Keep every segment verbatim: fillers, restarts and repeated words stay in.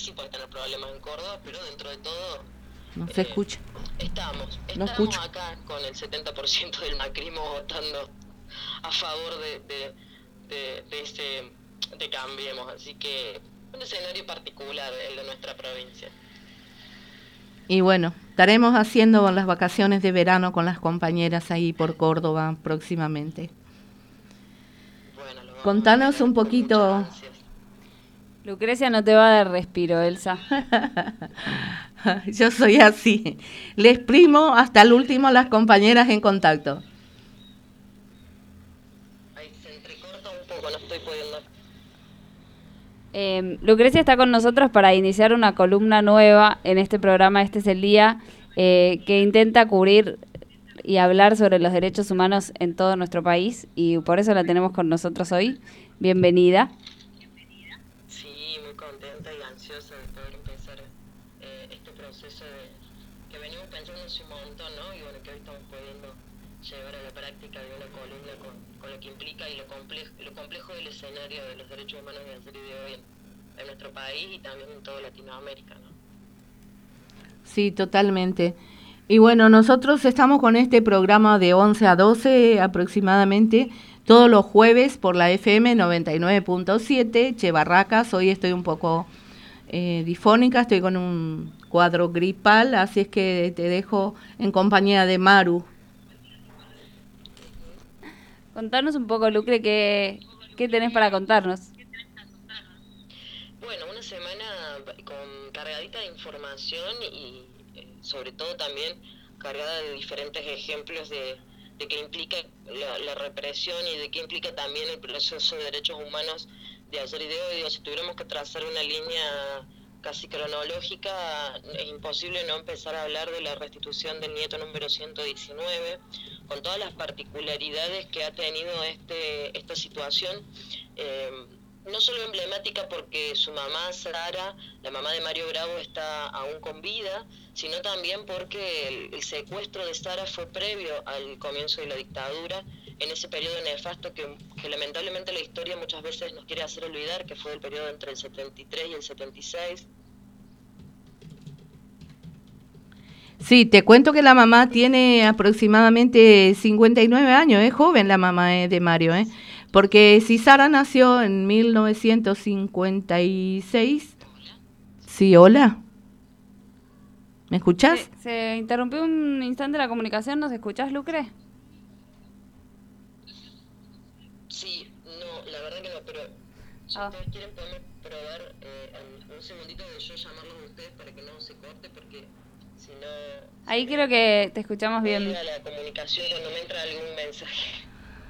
sí puede tener problemas en Córdoba, pero dentro de todo no se eh, escucha. Estamos, No estamos escucho. acá con el setenta por ciento del macrismo votando a favor de, de, de, de ese, de Cambiemos, así que un escenario particular el de nuestra provincia. Y bueno, estaremos haciendo las vacaciones de verano con las compañeras ahí por Córdoba próximamente. Bueno, lo vamos Contanos a esperar un con muchas poquito. ansias. Lucrecia no te va a dar respiro, Elsa. Yo soy así. Le exprimo hasta el último a las compañeras en contacto. Ahí se entrecorta un poco, no estoy pudiendo. Eh, Lucrecia está con nosotros para iniciar una columna nueva en este programa. Este es el día eh, que intenta cubrir y hablar sobre los derechos humanos en todo nuestro país, y por eso la tenemos con nosotros hoy. Bienvenida. Sí, muy contenta y ansiosa de poder empezar eh, este proceso de, que venimos pensando hace un montón, ¿no? Y bueno, que hoy estamos pudiendo llevar a la práctica de una columna con, con lo que implica y lo complejo, lo complejo del escenario de los derechos humanos de ayer y de hoy en, en nuestro país y también en toda Latinoamérica, ¿no? Sí, totalmente. Y bueno, nosotros estamos con este programa de once a doce aproximadamente, todos los jueves por la F M noventa y nueve punto siete, Che Barracas. Hoy estoy un poco eh, difónica, estoy con un cuadro gripal, así es que te dejo en compañía de Maru. Contanos un poco, Lucre, qué, qué tenés para contarnos. Bueno, una semana con cargadita de información y eh, sobre todo también cargada de diferentes ejemplos de, de qué implica la, la represión y de qué implica también el proceso de derechos humanos de ayer y de hoy. Digo, si tuviéramos que trazar una línea casi cronológica, es imposible no empezar a hablar de la restitución del nieto número ciento diecinueve, con todas las particularidades que ha tenido este esta situación. Eh, no solo emblemática porque su mamá, Sara, la mamá de Mario Bravo, está aún con vida, sino también porque el, el secuestro de Sara fue previo al comienzo de la dictadura, en ese periodo nefasto que, que lamentablemente la historia muchas veces nos quiere hacer olvidar, que fue el periodo entre el setenta y tres y el setenta y seis. Sí, te cuento que la mamá tiene aproximadamente cincuenta y nueve años, es joven la mamá eh, de Mario, ¿eh? Porque si Sara nació en mil novecientos cincuenta y seis... Sí, hola. ¿Me escuchás? Se, se interrumpió un instante la comunicación, ¿nos escuchás, Lucre? Sí, no, la verdad que no, pero si Ah. ustedes quieren podemos probar eh, un segundito de yo llamarlos a ustedes para que no se corte, porque si no... Ahí creo que te escuchamos bien. A la comunicación cuando me entra algún mensaje.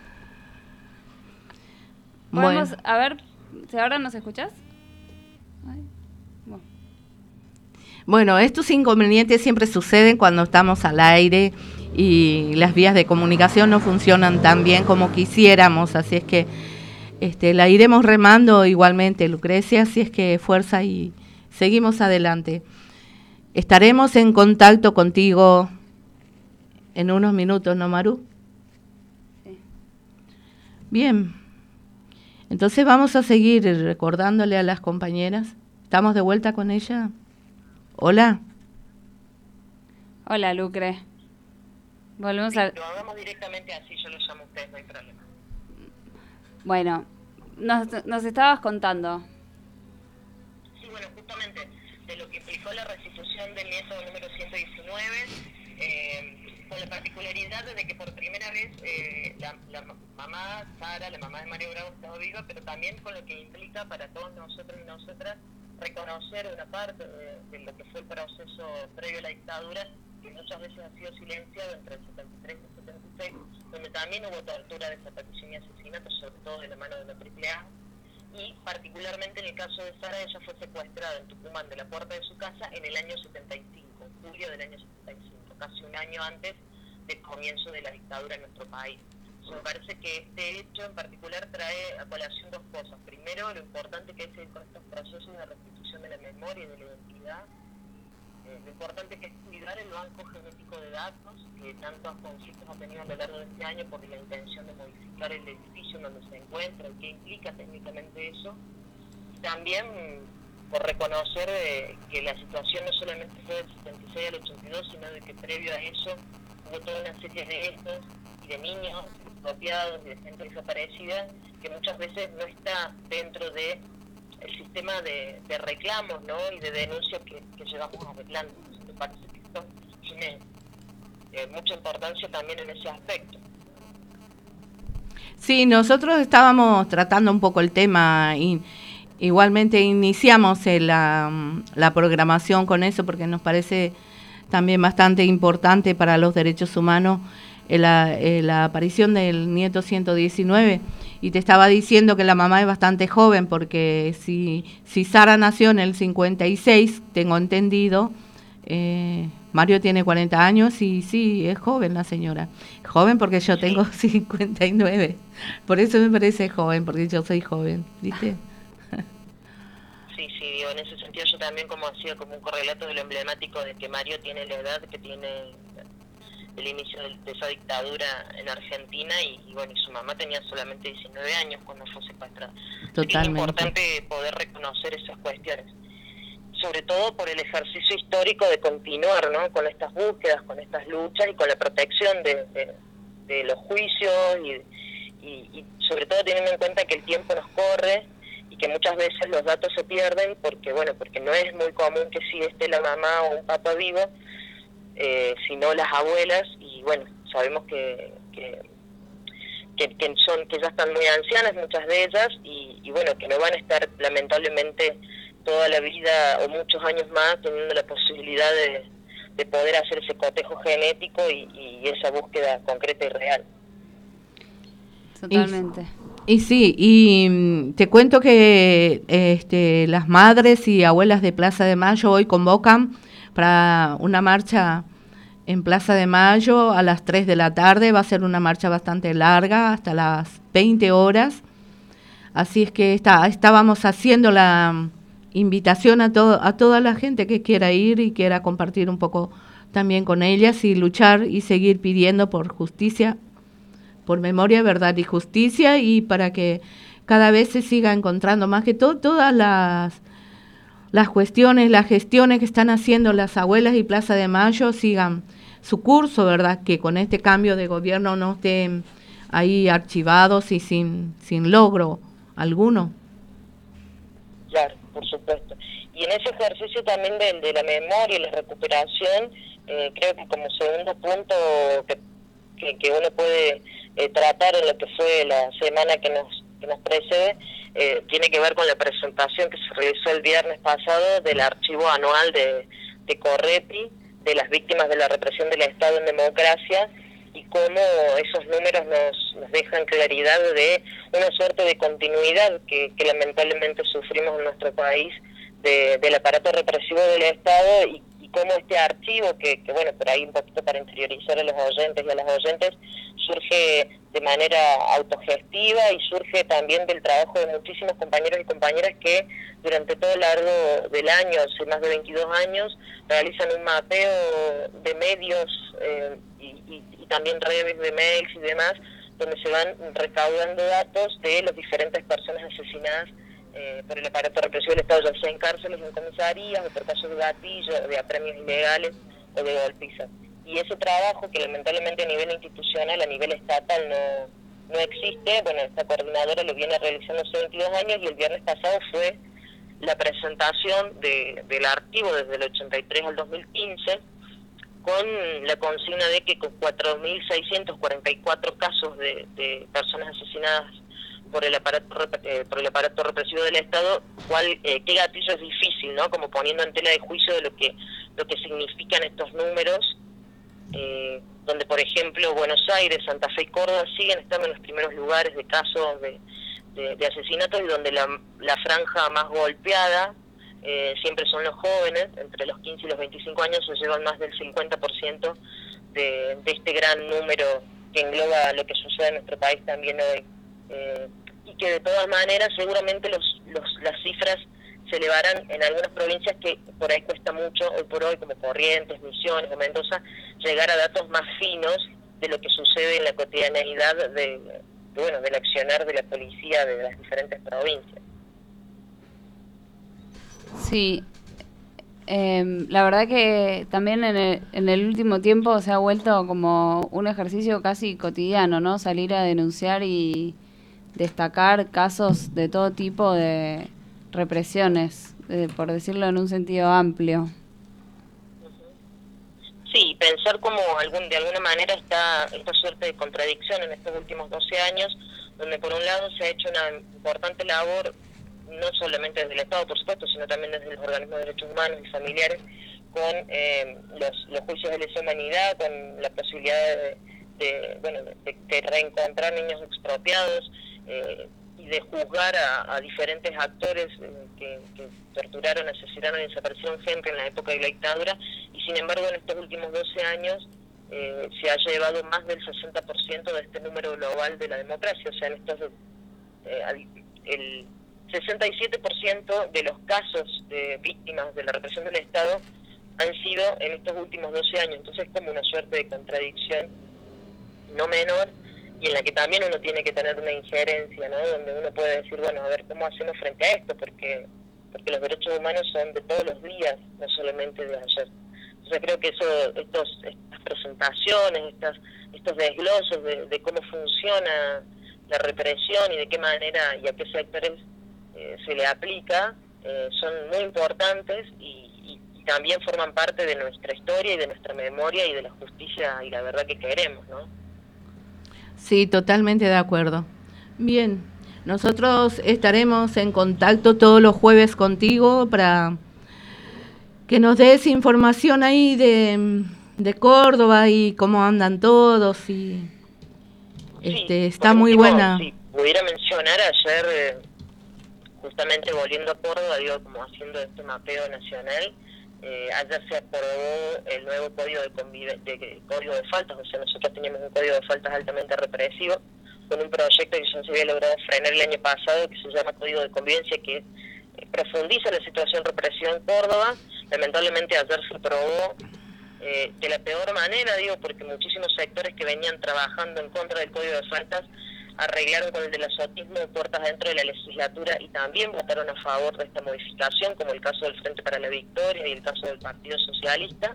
Podemos, Bueno. a ver, si ahora nos escuchás. Ay, bueno. Bueno, estos inconvenientes siempre suceden cuando estamos al aire y las vías de comunicación no funcionan tan bien como quisiéramos, así es que este, la iremos remando igualmente, Lucrecia, así es que fuerza y seguimos adelante. Estaremos en contacto contigo en unos minutos, ¿no, Maru? Sí. Bien, entonces vamos a seguir recordándole a las compañeras. ¿Estamos de vuelta con ella? Hola. Hola, Lucre. Volvemos a... Lo hagamos directamente así, yo lo llamo a ustedes, no hay problema. Bueno, nos, nos estabas contando. Sí, bueno, justamente de lo que implicó la restitución del nieto número ciento diecinueve, eh, con la particularidad de que por primera vez eh, la, la mamá, Sara, la mamá de Mario Bravo, estaba viva, pero también con lo que implica para todos nosotros y nosotras reconocer una parte de, de lo que fue el proceso previo a la dictadura, que muchas veces ha sido silenciado entre el setenta y tres y el setenta y seis, donde también hubo tortura, desaparición y asesinato, sobre todo de la mano de la Triple A. Y particularmente en el caso de Sara, ella fue secuestrada en Tucumán de la puerta de su casa en el año setenta y cinco, julio del año setenta y cinco, casi un año antes del comienzo de la dictadura en nuestro país. Me parece que este hecho en particular trae a colación dos cosas. Primero, lo importante que es con estos procesos de restitución de la memoria y de la identidad. Eh, lo importante que es cuidar el banco genético de datos que tantos conflictos ha tenido a lo largo de este año por la intención de modificar el edificio en donde se encuentra y qué implica técnicamente eso. Y también por reconocer eh, que la situación no solamente fue del setenta y seis al ochenta y dos, sino de que previo a eso hubo toda una serie de estos y de niños expropiados y de gente desaparecida que muchas veces no está dentro de el sistema de, de reclamos, ¿no? Y de denuncias que, que llevamos arreglando. Me parece que esto tiene eh, mucha importancia también en ese aspecto. Sí, nosotros estábamos tratando un poco el tema y igualmente iniciamos la, la programación con eso porque nos parece también bastante importante para los derechos humanos la, la aparición del nieto ciento diecinueve. Y te estaba diciendo que la mamá es bastante joven porque si, si Sara nació en el cincuenta y seis, tengo entendido, eh, Mario tiene cuarenta años y sí, es joven la señora. Joven porque yo tengo cincuenta y nueve. Por eso me parece joven, porque yo soy joven, ¿viste? Sí, sí, digo, en ese sentido yo también como hacía como un correlato de lo emblemático de que Mario tiene la edad que tiene el inicio de, de esa dictadura en Argentina y, y bueno, y su mamá tenía solamente diecinueve años cuando fue secuestrada. Totalmente. Es importante poder reconocer esas cuestiones, sobre todo por el ejercicio histórico de continuar, ¿no? Con estas búsquedas, con estas luchas y con la protección de, de, de los juicios y, y, y sobre todo teniendo en cuenta que el tiempo nos corre y que muchas veces los datos se pierden porque, bueno, porque no es muy común que sí esté la mamá o un papá vivo, eh, sino las abuelas, y bueno, sabemos que, que, que, que son que ya están muy ancianas muchas de ellas, y, y bueno, que no van a estar lamentablemente toda la vida o muchos años más teniendo la posibilidad de, de poder hacer ese cotejo genético y, y esa búsqueda concreta y real. Totalmente. Y, y sí, y te cuento que este, las madres y abuelas de Plaza de Mayo hoy convocan para una marcha en Plaza de Mayo a las tres de la tarde. Va a ser una marcha bastante larga, hasta las veinte horas. Así es que está, estábamos haciendo la invitación a, todo, a toda la gente que quiera ir y quiera compartir un poco también con ellas y luchar y seguir pidiendo por justicia, por memoria, verdad y justicia, y para que cada vez se siga encontrando más que todo todas las las cuestiones, las gestiones que están haciendo las abuelas y Plaza de Mayo sigan su curso, ¿verdad? Que con este cambio de gobierno no estén ahí archivados y sin sin logro alguno. Claro, por supuesto. Y en ese ejercicio también de, de la memoria y la recuperación, eh, creo que como segundo punto que, que, que uno puede eh, tratar en lo que fue la semana que nos, que nos precede, eh, tiene que ver con la presentación que se realizó el viernes pasado del archivo anual de, de Correpi, de las víctimas de la represión del Estado en democracia, y cómo esos números nos, nos dejan claridad de una suerte de continuidad que, que lamentablemente sufrimos en nuestro país de, del aparato represivo del Estado, y, y cómo este archivo, que, que bueno, por ahí un poquito para interiorizar a los oyentes y a las oyentes, surge de manera autogestiva y surge también del trabajo de muchísimos compañeros y compañeras que durante todo el largo del año, hace más de veintidós años, realizan un mapeo de medios eh, y, y, y también redes de mails y demás, donde se van recaudando datos de las diferentes personas asesinadas eh, por el aparato represivo del Estado, ya sea en cárceles, en comisarías, o por casos de gatillo, de apremios ilegales o de golpizas. Y ese trabajo que lamentablemente a nivel institucional, a nivel estatal no, no existe, bueno, esta coordinadora lo viene realizando hace veintidós años, y el viernes pasado fue la presentación de, del archivo desde el ochenta y tres al dos mil quince, con la consigna de que con cuatro mil seiscientos cuarenta y cuatro casos de, de personas asesinadas por el aparato eh, por el aparato represivo del Estado, cuál eh, qué gatillo es difícil, ¿no? Como poniendo en tela de juicio de lo que lo que significan estos números, eh, donde por ejemplo Buenos Aires, Santa Fe y Córdoba siguen estando en los primeros lugares de casos de, de, de asesinatos, y donde la, la franja más golpeada eh, siempre son los jóvenes, entre los quince y los veinticinco años se llevan más del cincuenta por ciento de, de este gran número que engloba lo que sucede en nuestro país también hoy. Eh, y que de todas maneras seguramente los, los las cifras se elevarán en algunas provincias que por ahí cuesta mucho hoy por hoy, como Corrientes, Misiones o Mendoza, llegar a datos más finos de lo que sucede en la cotidianeidad de, de bueno del accionar de la policía de las diferentes provincias. Sí, eh, la verdad que también en el, en el último tiempo se ha vuelto como un ejercicio casi cotidiano, ¿no? Salir a denunciar y destacar casos de todo tipo de represiones, eh, por decirlo en un sentido amplio. Sí, pensar como algún de alguna manera está esta suerte de contradicción en estos últimos doce años, donde por un lado se ha hecho una importante labor, no solamente desde el Estado, por supuesto, sino también desde los organismos de derechos humanos y familiares, con eh, los, los juicios de lesa humanidad, con la posibilidad de, de, bueno, de, de reencontrar niños expropiados, eh, y de juzgar a, a diferentes actores eh, que, que torturaron, asesinaron y desaparecieron gente en la época de la dictadura, y sin embargo en estos últimos doce años eh, se ha llevado más del sesenta por ciento de este número global de la democracia. O sea, en estos, eh, el sesenta y siete por ciento de los casos de víctimas de la represión del Estado han sido en estos últimos doce años. Entonces es como una suerte de contradicción no menor, y en la que también uno tiene que tener una injerencia, ¿no? Donde uno puede decir, bueno, a ver, ¿cómo hacemos frente a esto? Porque porque los derechos humanos son de todos los días, no solamente de ayer. Entonces creo que eso, estos, estas presentaciones, estas, estos desglosos de, de cómo funciona la represión y de qué manera y a qué sectores eh, se le aplica, eh, son muy importantes y, y, y también forman parte de nuestra historia y de nuestra memoria y de la justicia y la verdad que queremos, ¿no? Sí, totalmente de acuerdo. Bien, nosotros estaremos en contacto todos los jueves contigo para que nos des información ahí de, de Córdoba y cómo andan todos. Y este, sí, está muy último, buena. Si pudiera mencionar ayer, eh, justamente volviendo a Córdoba, digo, como haciendo este mapeo nacional, eh, ayer se aprobó el nuevo código de, convive- de, de código de faltas. O sea, nosotros teníamos un código de faltas altamente represivo con un proyecto que ya se había logrado frenar el año pasado, que se llama Código de Convivencia, que eh, profundiza la situación represiva en Córdoba. Lamentablemente ayer se aprobó eh, de la peor manera, digo, porque muchísimos sectores que venían trabajando en contra del Código de Faltas arreglaron con el del azotismo de puertas dentro de la legislatura y también votaron a favor de esta modificación, como el caso del Frente para la Victoria y el caso del Partido Socialista.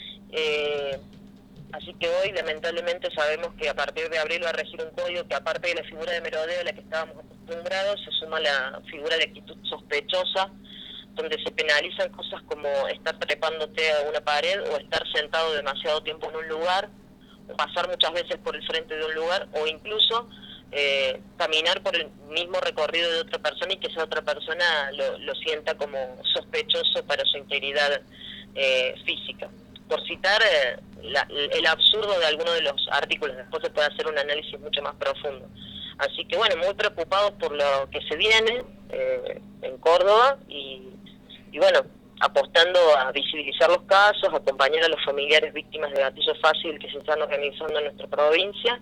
Eh, así que hoy, lamentablemente, sabemos que a partir de abril va a regir un código que, aparte de la figura de merodeo a la que estábamos acostumbrados, se suma la figura de actitud sospechosa, donde se penalizan cosas como estar trepándote a una pared o estar sentado demasiado tiempo en un lugar, o pasar muchas veces por el frente de un lugar, o incluso eh, caminar por el mismo recorrido de otra persona y que esa otra persona lo, lo sienta como sospechoso para su integridad eh, física. Por citar eh, la, el absurdo de alguno de los artículos, después se puede hacer un análisis mucho más profundo. Así que bueno, muy preocupados por lo que se viene eh, en Córdoba y, y bueno, apostando a visibilizar los casos, acompañar a los familiares víctimas de gatillo fácil que se están organizando en nuestra provincia.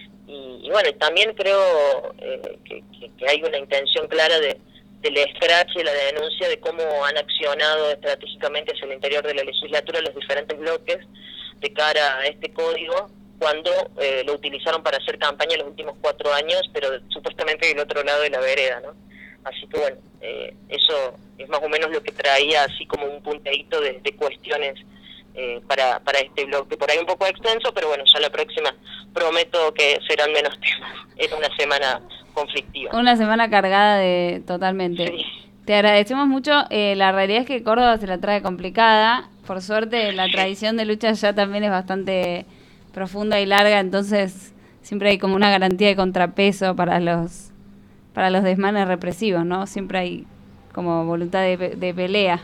Y, y bueno, también creo eh, que, que, que hay una intención clara de del escrache y la denuncia de cómo han accionado estratégicamente hacia el interior de la legislatura los diferentes bloques de cara a este código, cuando eh, lo utilizaron para hacer campaña los últimos cuatro años, pero supuestamente del otro lado de la vereda, ¿no? Así que bueno, eh, eso es más o menos lo que traía así como un punteíto de, de cuestiones eh, para, para este bloque, por ahí un poco extenso, pero bueno, ya la próxima prometo que serán menos temas. Es una semana conflictiva. Una semana cargada de totalmente. Sí. Te agradecemos mucho. Eh, la realidad es que Córdoba se la trae complicada. Por suerte, la tradición de lucha ya también es bastante profunda y larga, entonces siempre hay como una garantía de contrapeso para los para los desmanes represivos, ¿no? Siempre hay como voluntad de, de pelea.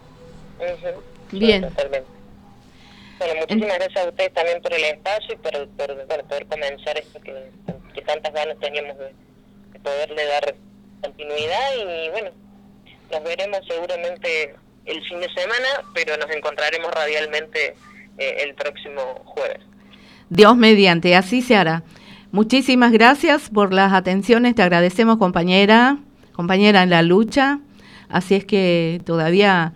Uh-huh. Bien. Sí, totalmente. Bueno, muchísimas gracias a ustedes también por el espacio y por, por bueno, poder comenzar esto que, que tantas ganas teníamos de, de poderle dar continuidad. Y bueno, nos veremos seguramente el fin de semana, pero nos encontraremos radialmente eh, el próximo jueves. Dios mediante, así se hará. Muchísimas gracias por las atenciones, te agradecemos, compañera, compañera en la lucha. Así es que todavía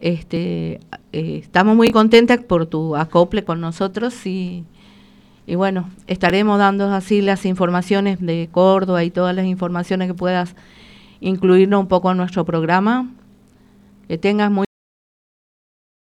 este, eh, estamos muy contentas por tu acople con nosotros y, y bueno, estaremos dando así las informaciones de Córdoba y todas las informaciones que puedas incluirnos un poco en nuestro programa, Que tengas muy